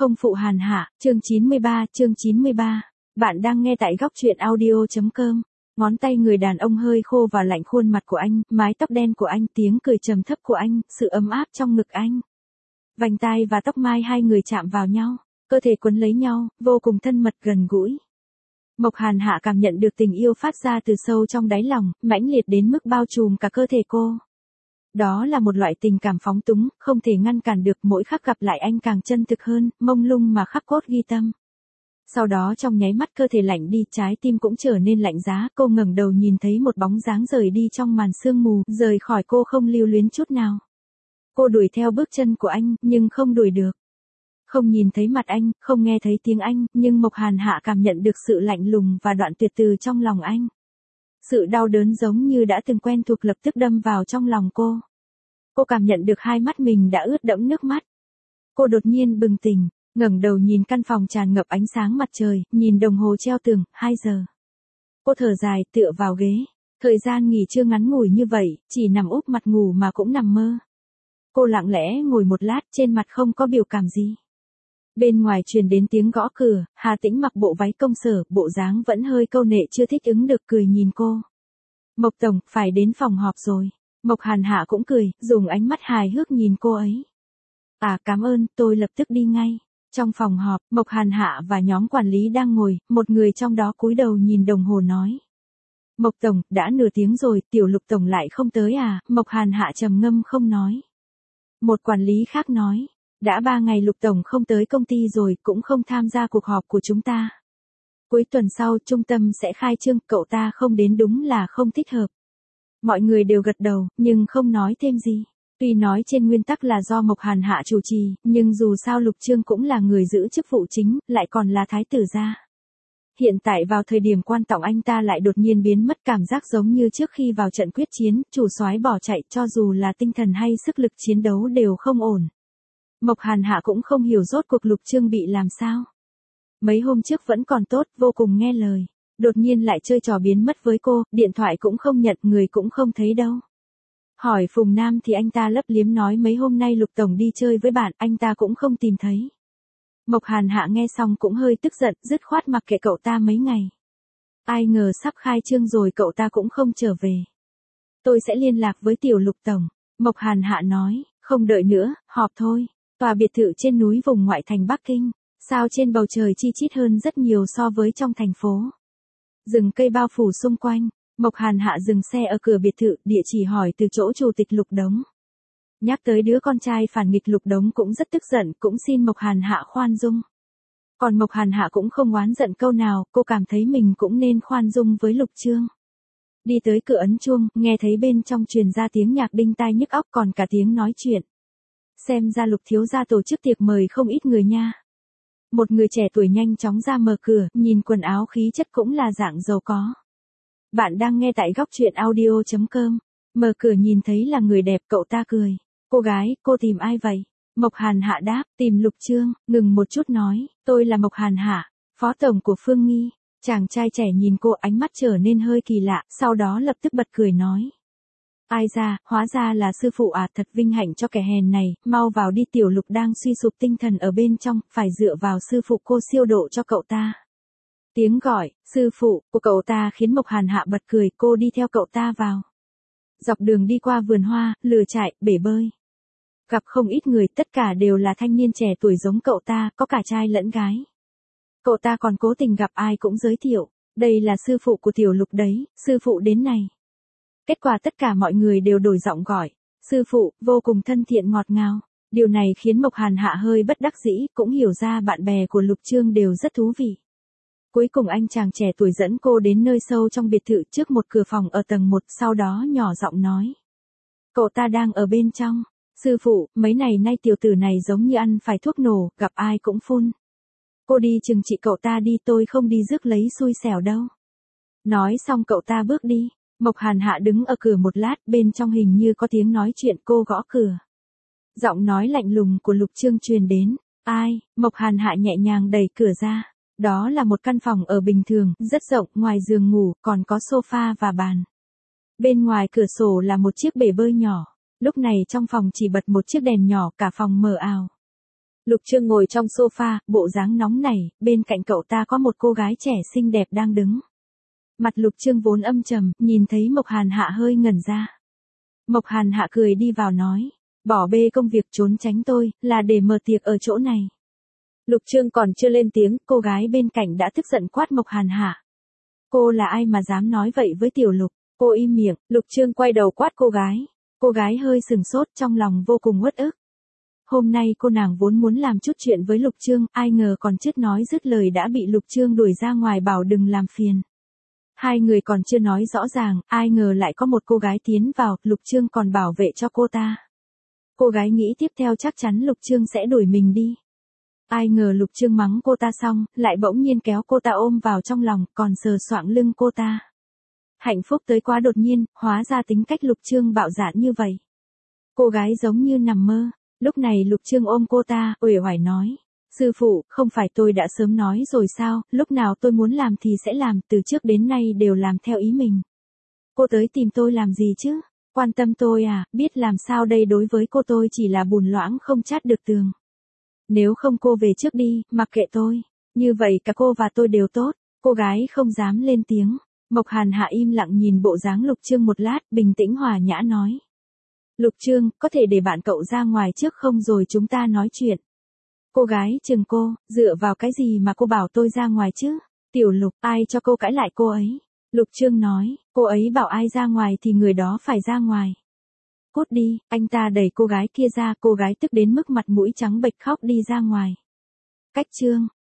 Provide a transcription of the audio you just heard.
Không phụ hàn hạ, chương 93. Bạn đang nghe tại góc truyện audio.com. Ngón tay người đàn ông hơi khô và lạnh khuôn mặt của anh, mái tóc đen của anh, tiếng cười trầm thấp của anh, sự ấm áp trong ngực anh. Vành tai và tóc mai hai người chạm vào nhau, cơ thể quấn lấy nhau, vô cùng thân mật gần gũi. Mộc Hàn Hạ cảm nhận được tình yêu phát ra từ sâu trong đáy lòng, mãnh liệt đến mức bao trùm cả cơ thể cô. Đó là một loại tình cảm phóng túng, không thể ngăn cản được, mỗi khắc gặp lại anh càng chân thực hơn, mông lung mà khắc cốt ghi tâm. Sau đó trong nháy mắt cơ thể lạnh đi, trái tim cũng trở nên lạnh giá, cô ngẩng đầu nhìn thấy một bóng dáng rời đi trong màn sương mù, rời khỏi cô không lưu luyến chút nào. Cô đuổi theo bước chân của anh, nhưng không đuổi được. Không nhìn thấy mặt anh, không nghe thấy tiếng anh, nhưng Mộc Hàn Hạ cảm nhận được sự lạnh lùng và đoạn tuyệt từ trong lòng anh. Sự đau đớn giống như đã từng quen thuộc lập tức đâm vào trong lòng cô. Cô cảm nhận được hai mắt mình đã ướt đẫm nước mắt. Cô đột nhiên bừng tỉnh, ngẩng đầu nhìn căn phòng tràn ngập ánh sáng mặt trời, nhìn đồng hồ treo tường, 2 giờ. Cô thở dài, tựa vào ghế. Thời gian nghỉ trưa ngắn ngủi như vậy, chỉ nằm úp mặt ngủ mà cũng nằm mơ. Cô lặng lẽ ngồi một lát, trên mặt không có biểu cảm gì. Bên ngoài truyền đến tiếng gõ cửa, Hà Tĩnh mặc bộ váy công sở, bộ dáng vẫn hơi câu nệ chưa thích ứng được, cười nhìn cô. Mộc tổng, phải đến phòng họp rồi. Mộc Hàn Hạ cũng cười, dùng ánh mắt hài hước nhìn cô ấy. À, cảm ơn, tôi lập tức đi ngay. Trong phòng họp, Mộc Hàn Hạ và nhóm quản lý đang ngồi, một người trong đó cúi đầu nhìn đồng hồ nói. Mộc tổng, đã nửa tiếng rồi, tiểu Lục tổng lại không tới à? Mộc Hàn Hạ trầm ngâm không nói. Một quản lý khác nói. Đã 3 ngày Lục tổng không tới công ty rồi, cũng không tham gia cuộc họp của chúng ta. Cuối tuần sau, trung tâm sẽ khai trương, cậu ta không đến đúng là không thích hợp. Mọi người đều gật đầu, nhưng không nói thêm gì. Tuy nói trên nguyên tắc là do Mộc Hàn Hạ chủ trì, nhưng dù sao Lục Trương cũng là người giữ chức vụ chính, lại còn là thái tử gia. Hiện tại vào thời điểm quan trọng anh ta lại đột nhiên biến mất, cảm giác giống như trước khi vào trận quyết chiến, chủ soái bỏ chạy, cho dù là tinh thần hay sức lực chiến đấu đều không ổn. Mộc Hàn Hạ cũng không hiểu rốt cuộc Lục Trương bị làm sao. Mấy hôm trước vẫn còn tốt, vô cùng nghe lời. Đột nhiên lại chơi trò biến mất với cô, điện thoại cũng không nhận, người cũng không thấy đâu. Hỏi Phùng Nam thì anh ta lấp liếm nói mấy hôm nay Lục tổng đi chơi với bạn, anh ta cũng không tìm thấy. Mộc Hàn Hạ nghe xong cũng hơi tức giận, dứt khoát mặc kệ cậu ta mấy ngày. Ai ngờ sắp khai trương rồi cậu ta cũng không trở về. Tôi sẽ liên lạc với tiểu Lục tổng. Mộc Hàn Hạ nói, không đợi nữa, họp thôi. Tòa biệt thự trên núi vùng ngoại thành Bắc Kinh, sao trên bầu trời chi chít hơn rất nhiều so với trong thành phố. Rừng cây bao phủ xung quanh, Mộc Hàn Hạ dừng xe ở cửa biệt thự, địa chỉ hỏi từ chỗ chủ tịch Lục Đống. Nhắc tới đứa con trai phản nghịch Lục Đống cũng rất tức giận, cũng xin Mộc Hàn Hạ khoan dung. Còn Mộc Hàn Hạ cũng không oán giận câu nào, cô cảm thấy mình cũng nên khoan dung với Lục Trương. Đi tới cửa ấn chuông, nghe thấy bên trong truyền ra tiếng nhạc đinh tai nhức óc, còn cả tiếng nói chuyện. Xem ra Lục thiếu gia tổ chức tiệc mời không ít người nha. Một người trẻ tuổi nhanh chóng ra mở cửa, nhìn quần áo khí chất cũng là dạng giàu có. Bạn đang nghe tại góc truyện audio.com. Mở cửa nhìn thấy là người đẹp, cậu ta cười. Cô gái, cô tìm ai vậy? Mộc Hàn Hạ đáp, tìm Lục Trương, ngừng một chút nói, tôi là Mộc Hàn Hạ, phó tổng của Phương Nghi. Chàng trai trẻ nhìn cô, ánh mắt trở nên hơi kỳ lạ, sau đó lập tức bật cười nói. Ai ra, hóa ra là sư phụ à, thật vinh hạnh cho kẻ hèn này, mau vào đi, tiểu Lục đang suy sụp tinh thần ở bên trong, phải dựa vào sư phụ cô siêu độ cho cậu ta. Tiếng gọi, sư phụ, của cậu ta khiến Mộc Hàn Hạ bật cười, cô đi theo cậu ta vào. Dọc đường đi qua vườn hoa, lửa trại, bể bơi. Gặp không ít người, tất cả đều là thanh niên trẻ tuổi giống cậu ta, có cả trai lẫn gái. Cậu ta còn cố tình gặp ai cũng giới thiệu, đây là sư phụ của tiểu Lục đấy, sư phụ đến này. Kết quả tất cả mọi người đều đổi giọng gọi, sư phụ, vô cùng thân thiện ngọt ngào. Điều này khiến Mộc Hàn Hạ hơi bất đắc dĩ, cũng hiểu ra bạn bè của Lục Trương đều rất thú vị. Cuối cùng anh chàng trẻ tuổi dẫn cô đến nơi sâu trong biệt thự, trước một cửa phòng ở tầng 1, sau đó nhỏ giọng nói. Cậu ta đang ở bên trong. Sư phụ, mấy ngày nay tiểu tử này giống như ăn phải thuốc nổ, gặp ai cũng phun. Cô đi chừng trị cậu ta đi, tôi không đi rước lấy xui xẻo đâu. Nói xong cậu ta bước đi. Mộc Hàn Hạ đứng ở cửa một lát, bên trong hình như có tiếng nói chuyện, cô gõ cửa. Giọng nói lạnh lùng của Lục Trương truyền đến. Ai? Mộc Hàn Hạ nhẹ nhàng đẩy cửa ra. Đó là một căn phòng ở bình thường, rất rộng, ngoài giường ngủ, còn có sofa và bàn. Bên ngoài cửa sổ là một chiếc bể bơi nhỏ. Lúc này trong phòng chỉ bật một chiếc đèn nhỏ, cả phòng mờ ảo. Lục Trương ngồi trong sofa, bộ dáng nóng nảy, bên cạnh cậu ta có một cô gái trẻ xinh đẹp đang đứng. Mặt Lục Trương vốn âm trầm, nhìn thấy Mộc Hàn Hạ hơi ngẩn ra. Mộc Hàn Hạ cười đi vào nói, bỏ bê công việc trốn tránh tôi, là để mở tiệc ở chỗ này. Lục Trương còn chưa lên tiếng, cô gái bên cạnh đã tức giận quát Mộc Hàn Hạ. Cô là ai mà dám nói vậy với Tiểu Lục? Cô im miệng. Lục Trương quay đầu quát cô gái. Cô gái hơi sừng sốt, trong lòng vô cùng uất ức. Hôm nay cô nàng vốn muốn làm chút chuyện với Lục Trương, ai ngờ còn chưa nói dứt lời đã bị Lục Trương đuổi ra ngoài bảo đừng làm phiền. Hai người còn chưa nói rõ ràng, ai ngờ lại có một cô gái tiến vào, Lục Trương còn bảo vệ cho cô ta. Cô gái nghĩ tiếp theo chắc chắn Lục Trương sẽ đuổi mình đi. Ai ngờ Lục Trương mắng cô ta xong, lại bỗng nhiên kéo cô ta ôm vào trong lòng, còn sờ soạng lưng cô ta. Hạnh phúc tới quá đột nhiên, hóa ra tính cách Lục Trương bạo dạn như vậy. Cô gái giống như nằm mơ. Lúc này Lục Trương ôm cô ta, uể oải nói. Sư phụ, không phải tôi đã sớm nói rồi sao, lúc nào tôi muốn làm thì sẽ làm, từ trước đến nay đều làm theo ý mình. Cô tới tìm tôi làm gì chứ? Quan tâm tôi à, biết làm sao đây, đối với cô tôi chỉ là bùn loãng không chát được tường. Nếu không cô về trước đi, mặc kệ tôi. Như vậy cả cô và tôi đều tốt. Cô gái không dám lên tiếng. Mộc Hàn Hạ im lặng nhìn bộ dáng Lục Trương một lát, bình tĩnh hòa nhã nói. Lục Trương, có thể để bạn cậu ra ngoài trước không rồi chúng ta nói chuyện. Cô gái chừng cô, dựa vào cái gì mà cô bảo tôi ra ngoài chứ? Tiểu Lục, ai cho cô cãi lại cô ấy? Lục Trương nói, cô ấy bảo ai ra ngoài thì người đó phải ra ngoài. Cút đi, anh ta đẩy cô gái kia ra, cô gái tức đến mức mặt mũi trắng bệch khóc đi ra ngoài. Cách chương.